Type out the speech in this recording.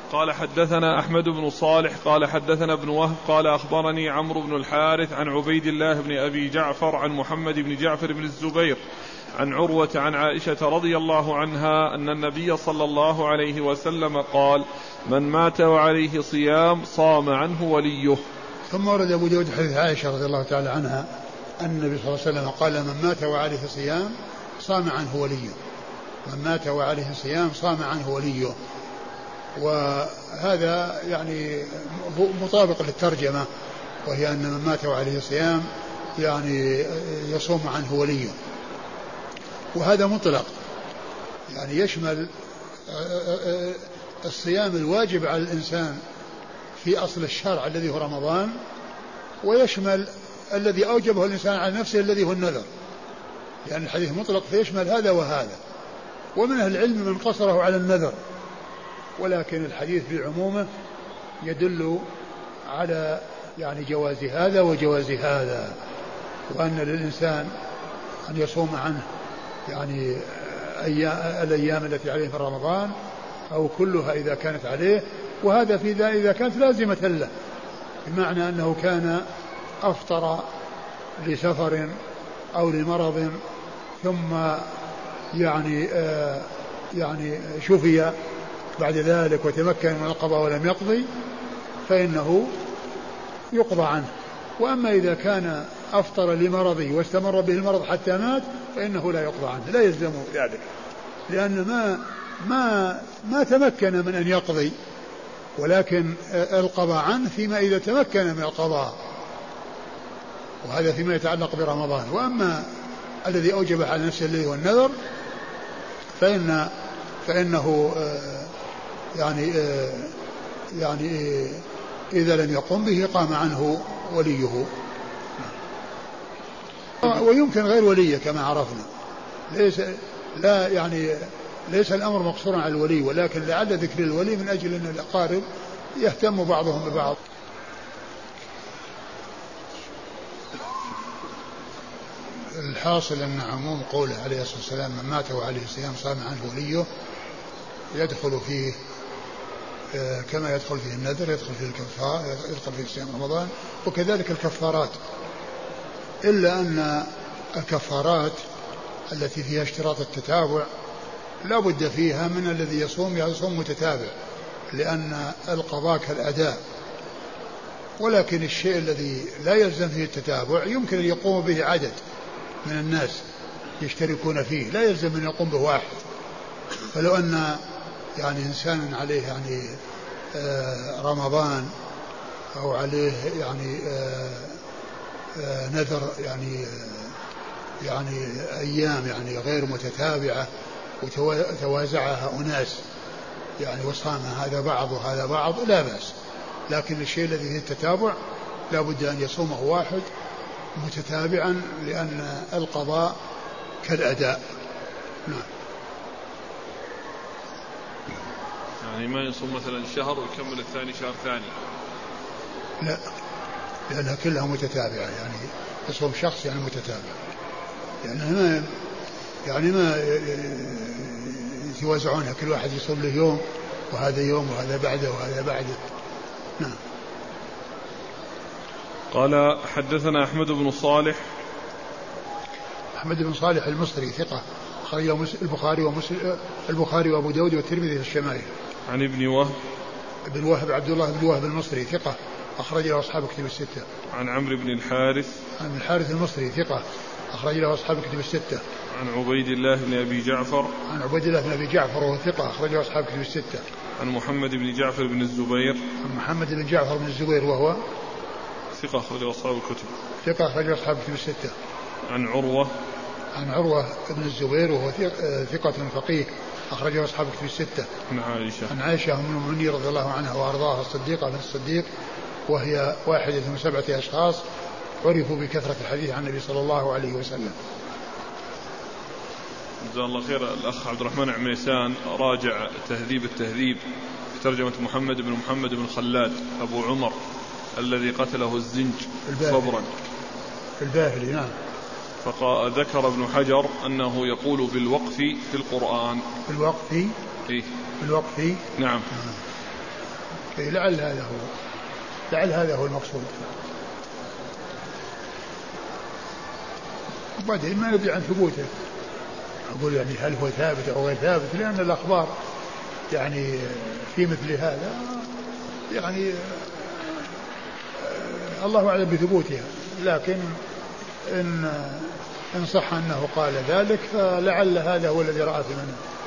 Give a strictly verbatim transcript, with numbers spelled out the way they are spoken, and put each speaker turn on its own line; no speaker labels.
قال حدثنا أحمد بن صالح قال حدثنا ابن وهب قال أخبرني عمرو بن الحارث عن عبيد الله بن أبي جعفر عن محمد بن جعفر بن الزبير عن عروة عن عائشة رضي الله عنها أن النبي صلى الله عليه وسلم قال: من مات وعليه صيام صام عنه وليه.
ثم ورد أبو داود حديث عائشة رضي الله تعالى عنها أن النبي صلى الله عليه وسلم قال: من مات وعليه صيام صام عنه وليه. من مات وعليه صيام صام عنه وليه. وهذا يعني مطابق للترجمة، وهي أن من مات وعليه صيام يعني يصوم عنه وليه. وهذا مطلق يعني يشمل الصيام الواجب على الإنسان في أصل الشرع الذي هو رمضان، ويشمل الذي أوجبه الإنسان على نفسه الذي هو النذر، لأن يعني الحديث مطلق فيشمل هذا وهذا. ومن أهل العلم من قصره على النذر، ولكن الحديث بعمومه يدل على يعني جواز هذا وجواز هذا، وأن للإنسان أن يصوم عنه يعني الأيام التي عليه في رمضان أو كلها إذا كانت عليه، وهذا في ذا إذا كانت لازمة له، بمعنى أنه كان أفطر لسفر أو لمرض ثم يعني آه يعني شفي بعد ذلك وتمكن من القضاء ولم يقضي فإنه يقضى عنه. وأما إذا كان أفطر لمرضه واستمر به المرض حتى مات فإنه لا يقضى عنه، لا يلزم ذلك، لأن ما ما ما تمكن من أن يقضي، ولكن القضاء عنه فيما إذا تمكن من القضاء، وهذا فيما يتعلق برمضان. وأما الذي أوجب على نفسه الذي هو النذر فإن فإنه يعني يعني إذا لم يقم به قام عنه وليه، ويمكن غير وليه كما عرفنا. ليس لا يعني ليس الأمر مقصورا على الولي، ولكن لعل ذكر الولي من أجل أن الأقارب يهتم بعضهم ببعض. الحاصل أن عموم قوله عليه الصلاة والسلام: من مات وعليه صيام صام عنه وليه، يدخل فيه كما يدخل فيه النذر، يدخل فيه الكفار، يدخل فيه صيام رمضان، وكذلك الكفارات، إلا أن الكفارات التي فيها اشتراط التتابع لا بد فيها من الذي يصوم يصوم متتابع، لأن القضاء كالأداء. ولكن الشيء الذي لا يلزم فيه التتابع يمكن أن يقوم به عدد من الناس يشتركون فيه، لا يلزم أن يقوم به واحد. فلو أن يعني إنسان عليه يعني آه رمضان أو عليه يعني آه آه نذر يعني آه يعني أيام يعني غير متتابعة وتوازعها أناس يعني وصام هذا بعض وهذا بعض لا بأس، لكن الشيء الذي فيه التتابع لا بد أن يصومه واحد متتابعا، لأن القضاء كالأداء. نعم.
يعني ما يصوم مثلا شهر ويكمل الثاني شهر ثاني؟
لا، لأنها كلها متتابعة، يعني يصوم شخص يعني متتابع، يعني ما يعني ما يتوازعونها، كل واحد يصوم له يوم وهذا يوم وهذا بعده وهذا بعده. نعم.
قال حدثنا أحمد بن صالح.
أحمد بن صالح المصري ثقة، أخرجه البخاري ومسلم البخاري وأبو داود والترمذي في الشمائل.
عن ابن وهب.
ابن وهب عبد الله بن وهب المصري ثقة، أخرج له أصحاب كتب الستة.
عن عمرو بن الحارث.
عن الحارث المصري ثقة، أخرج له أصحاب كتب الستة.
عن عبيد الله بن أبي جعفر.
عن عبيد الله بن أبي جعفر وهو ثقة، أخرج له أصحاب كتب الستة.
عن محمد بن جعفر بن الزبير.
عن محمد بن جعفر بن الزبير وهو
ثقة، أخرج له أصحاب الكتب.
ثقة، أخرج له أصحاب كتب الستة.
عن عروة.
عن عروة بن الزبير وهو ثقة فقيه، أخرجه أصحاب كتب الستة.
عن عائشة.
عن عائشة أم المؤمنين رضي الله عنها وأرضاها الصديقة بنت الصديق، وهي واحدة من سبعة أشخاص عرفوا بكثرة الحديث عن النبي صلى الله عليه وسلم.
جزاه الله خير. الأخ عبد الرحمن عميسان راجع تهذيب التهذيب في ترجمة محمد بن محمد بن خلاد أبو عمر الذي قتله الزنج صبرا
الباهلي. نعم.
فذكر ابن حجر أنه يقول بالوقف في القرآن.
بالوقف؟
إيه؟
بالوقف؟
نعم.
إيه لعل هذا هو لعل هذا هو المقصود. وبعدين ما ندري عن ثبوته، أقول يعني هل هو ثابت أو غير ثابت، لأن الأخبار يعني في مثل هذا يعني الله أعلم بثبوتها، لكن إن إن صح أنه قال ذلك فلعل هذا هو الذي رأى في منه.